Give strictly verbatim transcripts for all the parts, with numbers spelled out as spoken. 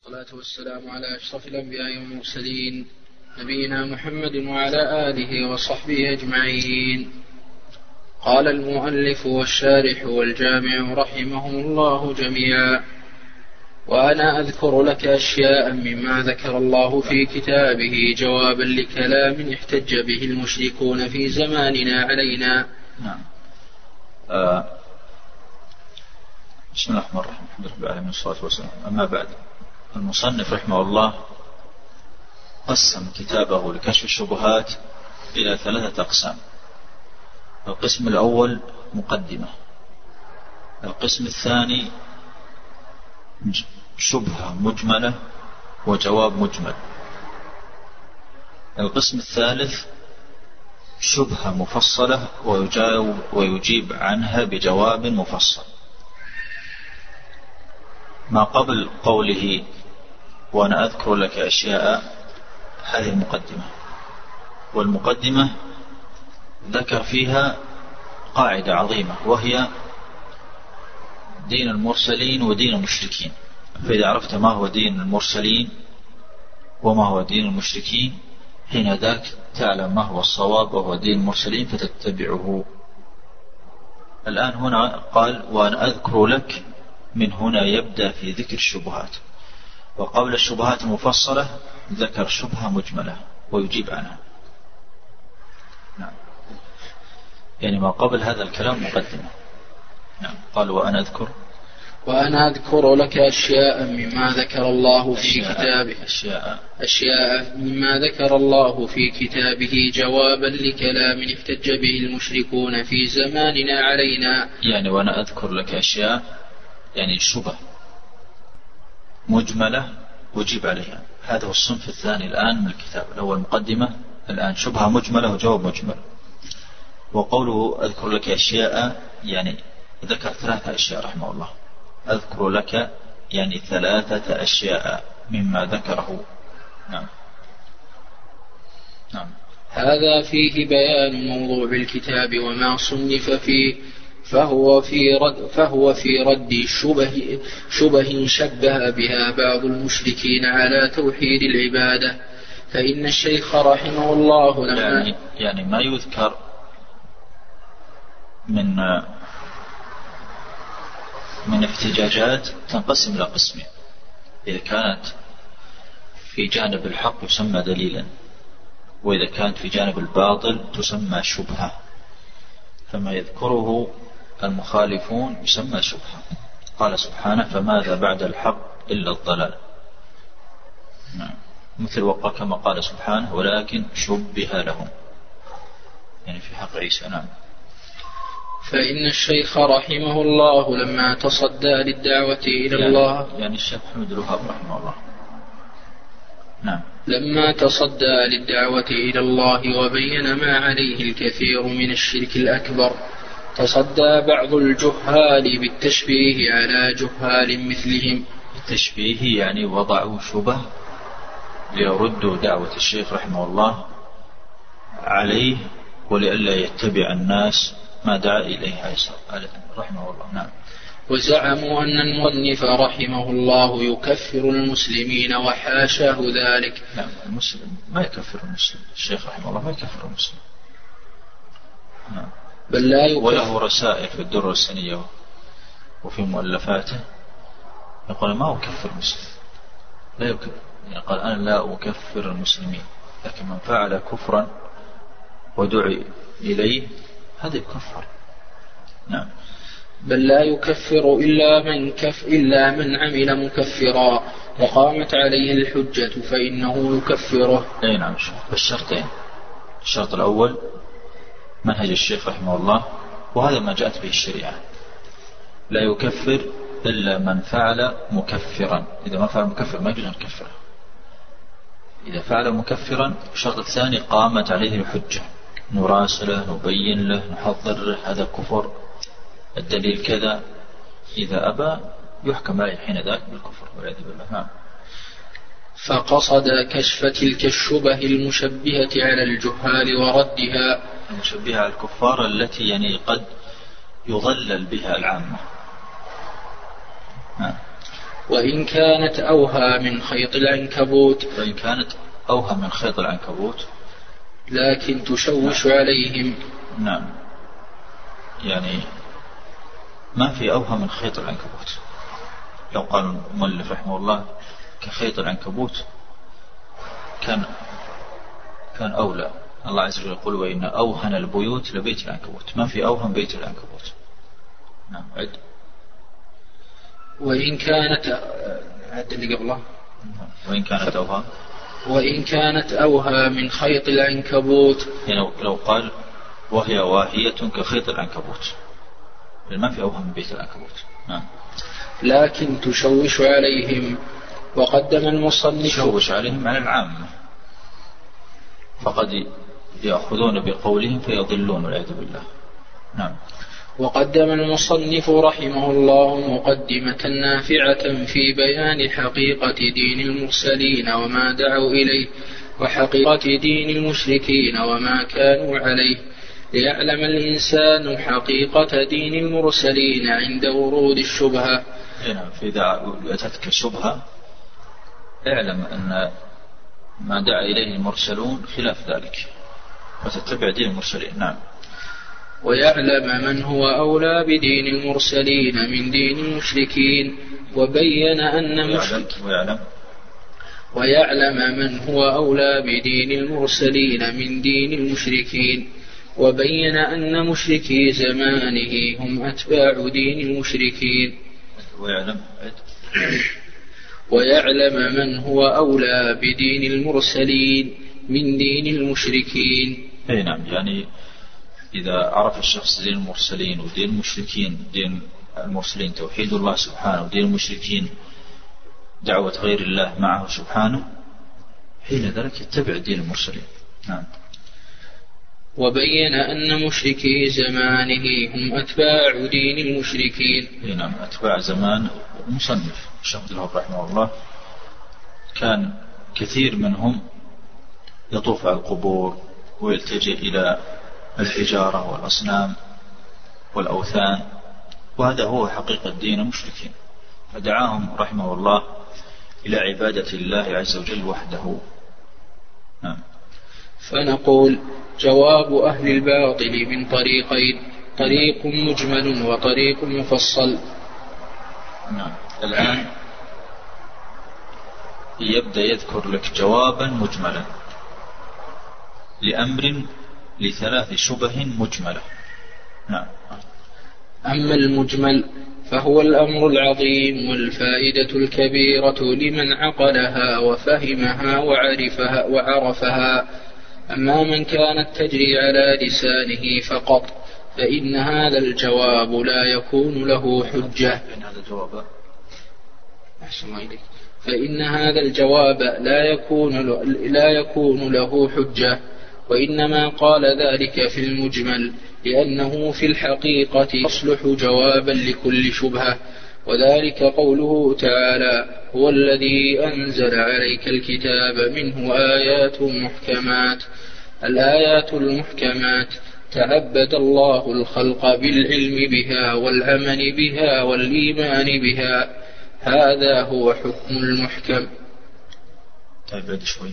والصلاة والسلام على أشرف الأنبياء والمرسلين نبينا محمد وعلى آله وصحبه أجمعين. قال المؤلف والشارح والجامع رحمهم الله جميعا: وأنا أذكر لك أشياء مما ذكر الله في كتابه جوابا لكلام احتج به المشركون في زماننا علينا. نعم. آه. بسم الله الرحمن الرحيم، الحمد لله على الصلاة والسلام. أما بعد، المصنف رحمه الله قسم كتابه لكشف الشبهات إلى ثلاثة أقسام. القسم الأول مقدمة، القسم الثاني شبهة مجملة وجواب مجمل، القسم الثالث شبهة مفصلة ويجاوب ويجيب عنها بجواب مفصل. ما قبل قوله وأنا أذكر لك أشياء، هذه المقدمة، والمقدمة ذكر فيها قاعدة عظيمة وهي دين المرسلين ودين المشركين. فإذا عرفت ما هو دين المرسلين وما هو دين المشركين، حين ذاك تعلم ما هو الصواب وهو دين المرسلين فتتبعه. الآن هنا قال وأنا أذكر لك، من هنا يبدأ في ذكر الشبهات، وقبل الشبهات المفصلة ذكر شبهة مجملة ويجيب عنها. نعم. يعني ما قبل هذا الكلام مقدمة. نعم. قال وأنا أذكر وأنا أذكر لك أشياء مما ذكر الله في أشياء كتابه أشياء أشياء مما ذكر الله في كتابه جوابا لكلام احتج به المشركون في زماننا علينا. يعني وأنا أذكر لك أشياء يعني شبه مجملة وجيب عليها. هذا هو الصنف الثاني الآن من الكتاب. الأول مقدمة، الآن شبهة مجملة وجواب مجمل. وقوله أذكر لك أشياء يعني ذكر ثلاثة أشياء رحمه الله. أذكر لك يعني ثلاثة أشياء مما ذكره. نعم. نعم. هذا فيه بيان موضوع الكتاب وما صنف فيه، فهو في رد, فهو في رد شبه, شبه شبه بها بعض المشركين على توحيد العبادة. فإن الشيخ رحمه الله لما يعني, يعني ما يذكر من من احتجاجات تنقسم إلى قسمين. إذا كانت في جانب الحق يسمى دليلا، وإذا كانت في جانب الباطل تسمى شبهة. فما يذكره المخالفون يسمى شبهة. قال سبحانه فماذا بعد الحق إلا الضلال. نعم. مثل وقع كما قال سبحانه ولكن شبه لهم، يعني في حق عيسى. نعم. فإن الشيخ رحمه الله لما تصدى للدعوة إلى يعني الله يعني الشيخ محمد الوهاب رحمه الله. نعم. لما تصدى للدعوة إلى الله وبين ما عليه الكثير من الشرك الأكبر، تصدى بعض الجهال بالتشبيه على جهال مثلهم. التشبيه يعني وضعوا شبه ليردوا دعوة الشيخ رحمه الله عليه، ولئلا يتبع الناس ما دعا إليه عيسى رحمه الله. نعم. وزعموا أن المصنف رحمه الله يكفر المسلمين وحاشاه ذلك. نعم. المسلم ما يكفر المسلم، الشيخ رحمه الله ما يكفر المسلم. نعم. بل لا يكفر. وله رسائل في الدرة السنية وفي مؤلفاته يقول ما أكفر المسلم، لا يكفر. يعني قال أنا لا أكفر المسلمين، لكن من فعل كفرا ودعي إليه هذا يكفر. نعم. بل لا يكفر إلا من كف إلا من عمل مكفرا وقامت عليه الحجة فإنه يكفره. أي نعم. بالشرطين. الشرط الأول منهج الشيخ رحمه الله، وهذا ما جاءت به الشريعة، لا يكفر إلا من فعل مكفرا. إذا ما فعل مكفر ما يجوز أن نكفره. إذا فعل مكفرا الشرط الثاني قامت عليه الحجة، نراسله نبين له نحضر له هذا كفر، الدليل كذا. إذا أبى يحكم عليه حين ذاك بالكفر والعياذ بالله. نعم. فقصد كشف تلك الشبه المشبهة على الجهال وردها. المشبهة على الكفار التي يعني قد يضلل بها العامة. نعم. وإن كانت أوهى من خيط العنكبوت وإن كانت أوهى من خيط العنكبوت لكن تشوش نعم. عليهم. نعم، يعني ما في أوهى من خيط العنكبوت. لو قال المؤلف رحمه الله كخيط العنكبوت كان كان أولى. الله عز وجل يقول وإن أوهن البيوت لبيت العنكبوت، ما في أوهن بيت العنكبوت. نعم عد. وإن كانت عد اللي قبله وإن كانت أوهى وإن كانت أوهى من خيط العنكبوت، يعني لو قال وهي واهية كخيط العنكبوت ما في أوهى من بيت العنكبوت. نعم. لكن تشوش عليهم. وقدم المصنف تشوش عليهم على العامة، فقد يأخذون بقولهم فيضلون والعياذ بالله. نعم. وقدم المصنف رحمه الله مقدمة نافعة في بيان حقيقة دين المرسلين وما دعوا إليه، وحقيقة دين المشركين وما كانوا عليه، ليعلم الإنسان حقيقة دين المرسلين عند ورود الشبهة. نعم. فإذا أتتك شبهة اعلم أن ما دعا إليه المرسلون خلاف ذلك وتتبع دين المرسلين. نعم. ويعلم من هو أولى بدين المرسلين من دين المشركين، وبين أن مشرك ويعلم ويعلم من هو أولى بدين المرسلين من دين المشركين، وبين أن مشركي زمانه هم أتباع دين المشركين. ويعلم ويعلم من هو أولى بدين المرسلين من دين المشركين. أي نعم، يعني إذا عرف الشخص دين المرسلين ودين المشركين، دين المرسلين توحيد الله سبحانه ودين المشركين دعوة غير الله معه سبحانه، حين ذلك يتبع دين المرسلين. نعم. وبين أن مشركي زمانه هم أتباع دين المشركين. نعم، أتباع زمان المصنف الشيخ عبد الوهاب رحمه الله كان كثير منهم يطوف على القبور ويلتجئ إلى الحجارة والأصنام والأوثان، وهذا هو حقيقة دين المشركين، فدعاهم رحمه الله إلى عبادة الله عز وجل وحده. نعم. فنقول جواب أهل الباطل من طريقين، طريق مجمل وطريق مفصل. نعم. الآن يبدأ يذكر لك جوابا مجملا لأمر لثلاث شبه مجملة. نعم. أما المجمل فهو الأمر العظيم والفائدة الكبيرة لمن عقلها وفهمها وعرفها, وعرفها. أما من كانت تجري على لسانه فقط فإن هذا الجواب لا يكون له حجة. فإن هذا الجواب لا يكون لا يكون له حجة، وإنما قال ذلك في المجمل لأنه في الحقيقة يصلح جوابا لكل شبهة، وذلك قوله تعالى هو الذي أنزل عليك الكتاب منه آيات محكمات. الآيات المحكمات تعبد الله الخلق بالعلم بها والعمل بها والإيمان بها، هذا هو حكم المحكم. تعبد شوي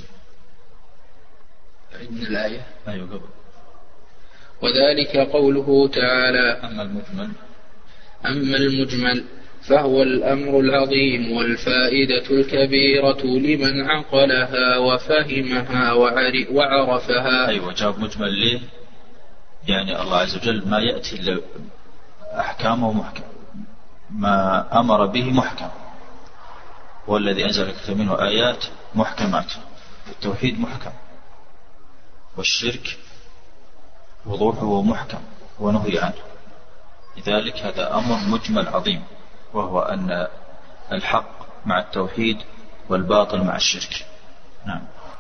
من الآية. أيوة قبل. وذلك قوله تعالى أما المجمل أما المجمل فهو الأمر العظيم والفائدة الكبيرة لمن عقلها وفهمها وعرفها. أيوة، جاب مجمل ليه؟ يعني الله عز وجل ما يأتي إلا أحكامه محكم، ما أمر به محكم، والذي أنزل الكتاب منه آيات محكمات. التوحيد محكم، والشرك وضوحه محكم ونهي عنه، لذلك هذا أمر مجمل عظيم، وهو أن الحق مع التوحيد والباطل مع الشرك. نعم.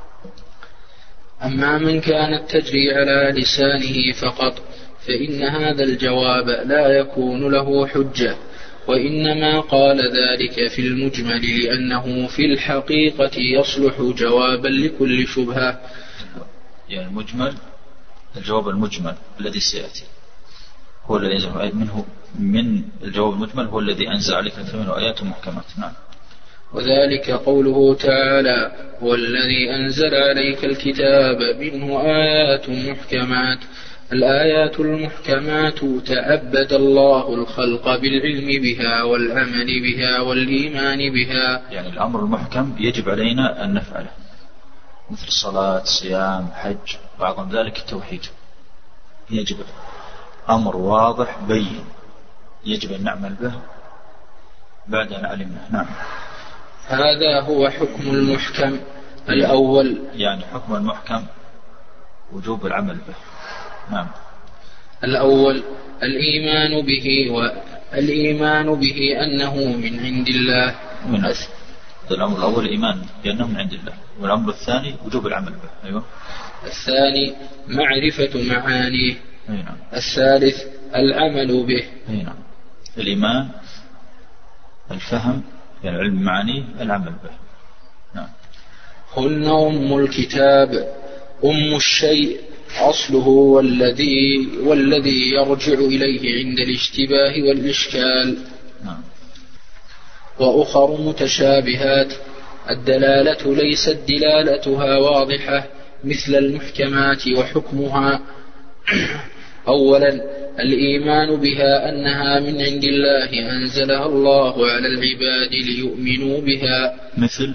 أما من كانت تجري على لسانه فقط فإن هذا الجواب لا يكون له حجة، وإنما قال ذلك في المجمل لأنه في الحقيقة يصلح جوابا لكل شبهة. يعني المجمل، الجواب المجمل الذي سيأتي هو الذي ينزل منه من الجواب المجمل هو الذي أنزل عليك منه آيات محكمات. نعم. وذلك قوله تعالى: هو الذي أنزل عليك الكتاب منه آيات محكمات. الآيات المحكمات تعبد الله الخلق بالعلم بها والعمل بها والإيمان بها. يعني الأمر المحكم يجب علينا أن نفعله، مثل الصلاة، صيام، حج، بعض ذلك التوحيد، يجب أمر واضح بين يجب أن نعمل به بعد أن علمنا. نعم. هذا هو حكم المحكم الأول. يعني حكم المحكم وجوب العمل به. نعم. الأول الإيمان به، والإيمان به أنه من عند الله. من أس... الأمر الأول الإيمان بأنه من عند الله، والأمر الثاني وجوب العمل به. أيوة. الثاني معرفة معانيه. نعم. الثالث العمل به. نعم. الإيمان، الفهم، يعني علم معانيه، العمل به. نعم. هن أم الكتاب، أم الشيء أصله والذي والذي يرجع إليه عند الاشتباه والإشكال. نعم. وأخر متشابهات الدلالة ليست دلالتها واضحة مثل المحكمات وحكمها. أولا الإيمان بها أنها من عند الله أنزلها الله على العباد ليؤمنوا بها، مثل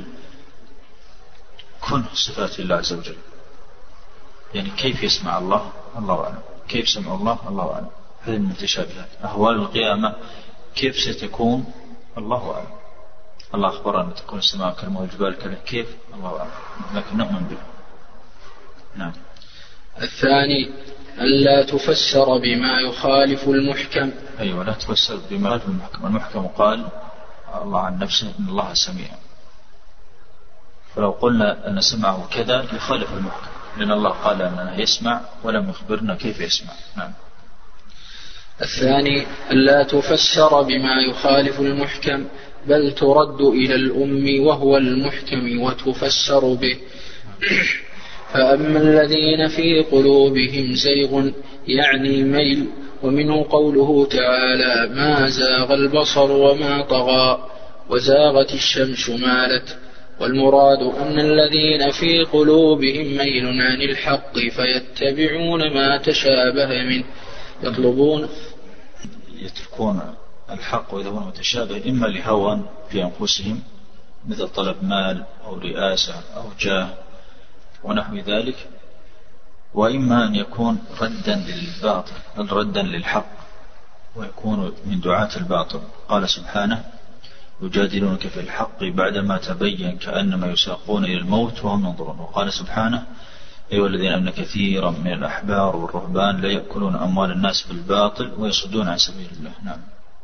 كن صفات الله عز وجل، يعني كيف يسمع الله الله أعلم، كيف سمع الله الله أعلم. هذه المتشابهات. أهوال القيامة كيف ستكون الله أعلم. الله أخبر أن تكون السماء كالمهل والجبال كالمهل، كيف الله أعلم، لكن نؤمن به. نعم. الثاني ألا تفسر بما يخالف المحكم. أيوة، لا تفسر بما يخالف المحكم. المحكم قال الله عن نفسه إن الله سميع، فلو قلنا أن سمعه كذا يخالف المحكم، لأن الله قال أنه يسمع ولم يخبرنا كيف يسمع. نعم. الثاني ألا تفسر بما يخالف المحكم، بل ترد إلى الأم وهو المحكم وتفسر به. فأما الذين في قلوبهم زيغ يعني ميل، ومنه قوله تعالى: ما زاغ البصر وما طغى، وزاغت الشمس مالت. والمراد أن الذين في قلوبهم ميل عن الحق فيتبعون ما تشابه منه، يطلبون يتركون الحق ويذهبون متشابه، إما لهوى في أنفسهم مثل طلب مال أو رئاسة أو جاه ونحو ذلك، وإما أن يكون ردا للباطل ردا للحق ويكون من دعاة الباطل. قال سبحانه: يجادلونك في الحق بعدما تبين كأنما يساقون إلى الموت وهم ينظرون. وقال سبحانه: أيها الذين آمنوا كثيرا من الأحبار والرهبان لا يأكلون أموال الناس بالباطل ويصدون عن سبيل الله. نعم.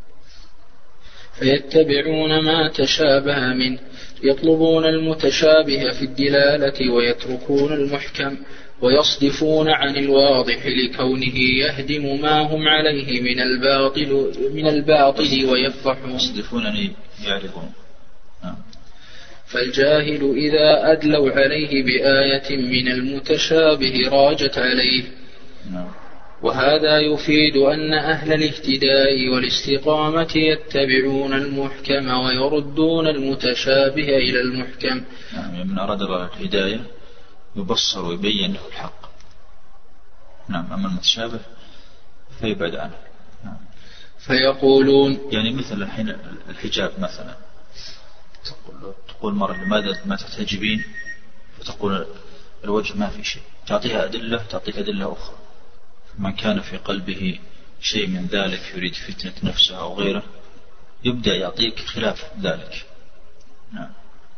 فيتبعون ما تشابه منه، يطلبون المتشابه في الدلالة ويتركون المحكم، ويصدفون عن الواضح لكونه يهدم ما هم عليه من الباطل من الباطل ويفضحون. يصدفون يعرفون. نعم. فالجاهل إذا أدلوا عليه بآية من المتشابه راجت عليه. نعم. وهذا يفيد أن أهل الاهتداء والاستقامة يتبعون المحكم ويردون المتشابه إلى المحكم. نعم. من أراد الهداية يبصر ويبين له الحق. نعم. أما المتشابه فيبعد عنه. نعم. فيقولون، يعني مثل الحين الحجاب مثلا، تقول, تقول مرة لماذا ما تحتجبين، فتقول الوجه ما في شيء، تعطيها أدلة تعطيك أدلة أخرى. من كان في قلبه شيء من ذلك يريد فتنة نفسه أو غيره يبدأ يعطيك خلاف ذلك. نعم.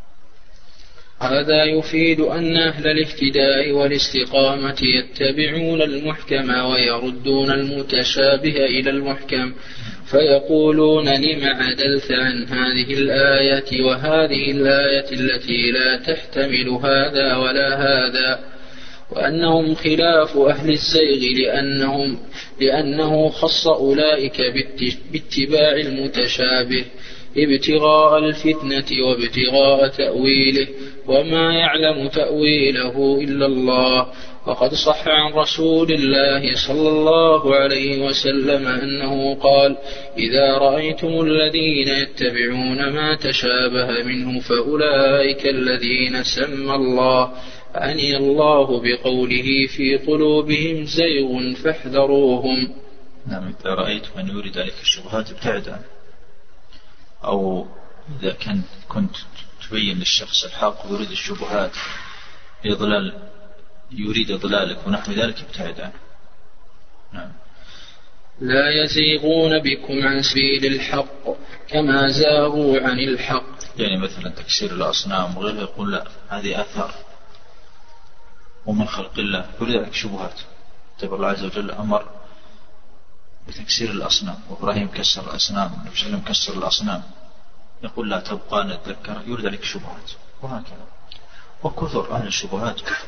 هذا يفيد أن أهل الاهتداء والاستقامة يتبعون المحكم ويردون المتشابه إلى المحكم، فيقولون: لم عدلت عن هذه الآية وهذه الآية التي لا تحتمل هذا ولا هذا. وأنهم خلاف أهل الزيغ لأنهم لأنه خص أولئك باتباع المتشابه، ابتغاء الفتنة وابتغاء تأويله وما يعلم تأويله إلا الله. وقد صح عن رسول الله صلى الله عليه وسلم أنه قال: إذا رأيتم الذين يتبعون ما تشابه منه فأولئك الذين سمى الله أعني الله بقوله في قلوبهم زيغ فاحذروهم. نعم. إذا رأيت من يريد عليك الشبهات ابتعد عنه، أو إذا كنت كنت تبين للشخص الحق ويريد الشبهات لإضلال يريد إضلالك ونحو ذلك ابتعد عنه. نعم. لا يزيغون بكم عن سبيل الحق كما زاغوا عن الحق. يعني مثلا تكسير الأصنام وغيره، يقول لا هذه آثار ومن خلق الله، يريد لك شبهات. طيب الله عز وجل أمر بتكسير الأصنام، وإبراهيم كسر الأصنام، والنبي صلى الله عليه وسلم كسر الأصنام، يقول لا تبقى نتذكر، يريد لك شبهات. وهكذا. وكثر أهل الشبهات كثر،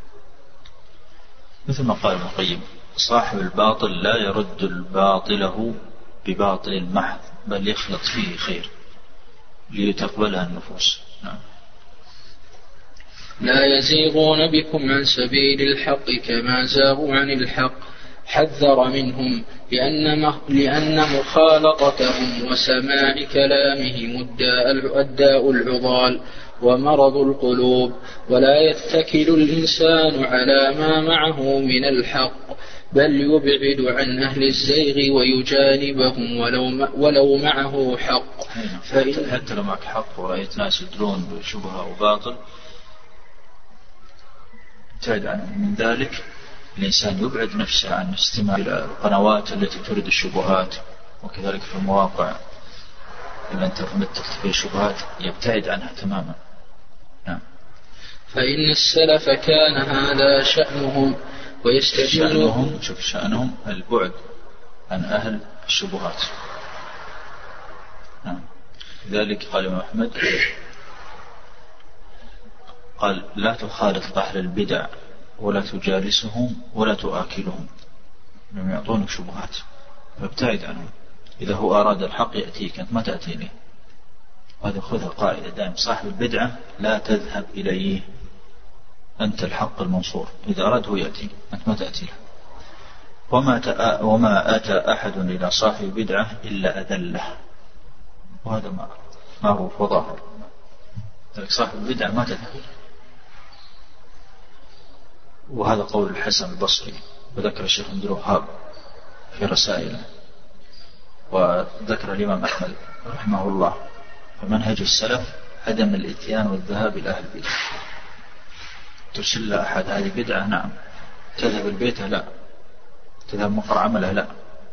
مثل ما قال ابن القيم: صاحب الباطل لا يرد الباطله بباطل محض، بل يخلط فيه خير لتقبلها النفوس. نعم. لا يزيغون بكم عن سبيل الحق كما زاغوا عن الحق، حذر منهم لأن, لأن مخالطتهم وسماع كلامهم الداء العضال ومرض القلوب، ولا يتكل الإنسان على ما معه من الحق، بل يبعد عن أهل الزيغ ويجانبهم ولو, ولو معه حق. فإن حتى لو معك حق ورأيت ناس يدلون بشبهة وباطل ابتعد عنه. من ذلك الإنسان يبعد نفسه عن استماع إلى القنوات التي تريد الشبهات، وكذلك في المواقع لمن تمتلك فيه الشبهات يبتعد عنها تماما. نعم. فإن السلف كان هذا شأنهم ويستجلهم. شوف شأنهم البعد عن أهل الشبهات. نعم. لذلك قال الإمام أحمد قال: لا تخالط أهل البدع ولا تجالسهم ولا تؤكلهم، لم يعطونك شبهات فابتعد عنهم. إذا هو أراد الحق يأتيك، أنت ما تأتي إليه. وهذا خذها قاعدة دائما: صاحب البدعة لا تذهب إليه، أنت الحق المنصور. إذا أراد هو يأتي، أنت ما تأتي له. وما, وما أتى أحد إلى صاحب بدعة إلا أذله، وهذا ما, ما هو فظاهر. صاحب البدعة ما تذهب. وهذا قول الحسن البصري، وذكر الشيخ عبد الوهاب في رسائله، وذكر الإمام أحمد رحمه الله. فمنهج السلف عدم الاتيان والذهاب إلى أهل البدع. ترسل أحد هذه بدعة، نعم. تذهب البيت، لا. تذهب مقر عمله، لا.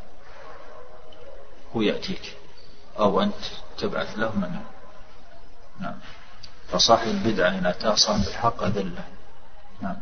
هو يأتيك أو أنت تبعث له منه. نعم. فصاحب البدعة إن أتى صاحب الحق أذله. نعم.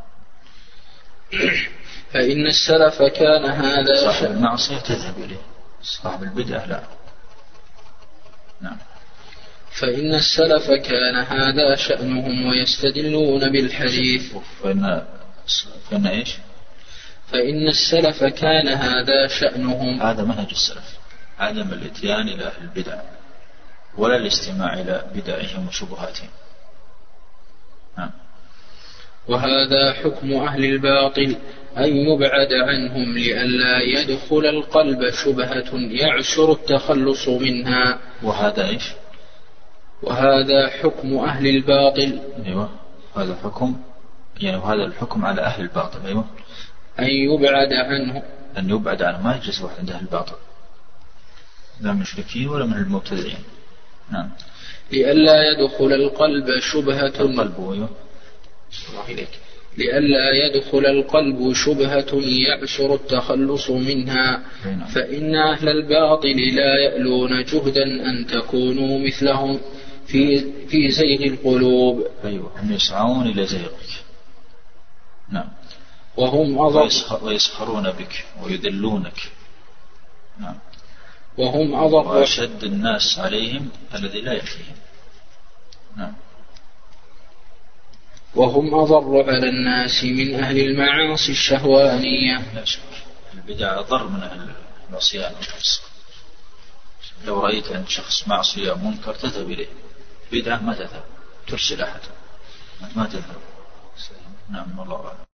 فإن السلف كان هذا صاحب المعصية تذهب إليه، صاحب البدعة لا. نعم. فإن السلف كان هذا شأنهم ويستدلون بالحديث. فإن, فإن إيش؟ فإن السلف كان هذا شأنهم. هذا منهج السلف، عدم الاتيان إلى أهل البدع ولا الاستماع إلى بدعهم وشبهاتهم. نعم. وهذا حكم أهل الباطل أن يبعد عنهم لئلا يدخل القلب شبهة يعسر التخلص منها. وهذا إيش؟ وهذا حكم أهل الباطل. أيوة. هذا حكم، يعني وهذا الحكم على أهل الباطل. أيوة. أن يبعد عنه، أن يبعد عنه، ما يجلس واحد عند أهل الباطل، لا من المشركين ولا من المبتدعين. نعم. لئلا يدخل القلب شبهة القلب. أيوة. إليك. لئلا يدخل القلب شبهة يعسر التخلص منها. فإن أهل الباطل لا يألون جهدا أن تكونوا مثلهم في في زيغ القلوب. أيوة. هم يسعون إلى زيغك. نعم. وهم أضر ويسخرون بك ويذلونك. نعم. وهم أضر وأشد الناس عليهم الذي لا يكفيهم. نعم. وهم أضر على الناس من أهل المعاصي الشهوانية. لا شك، البدع أضر من أهل العصيان والفسق. لو رأيت عند شخص معصية منكر تذهب إليه، بدعة ما تذهب، ترسل أحد ما تذهب. نعم والله أعلم.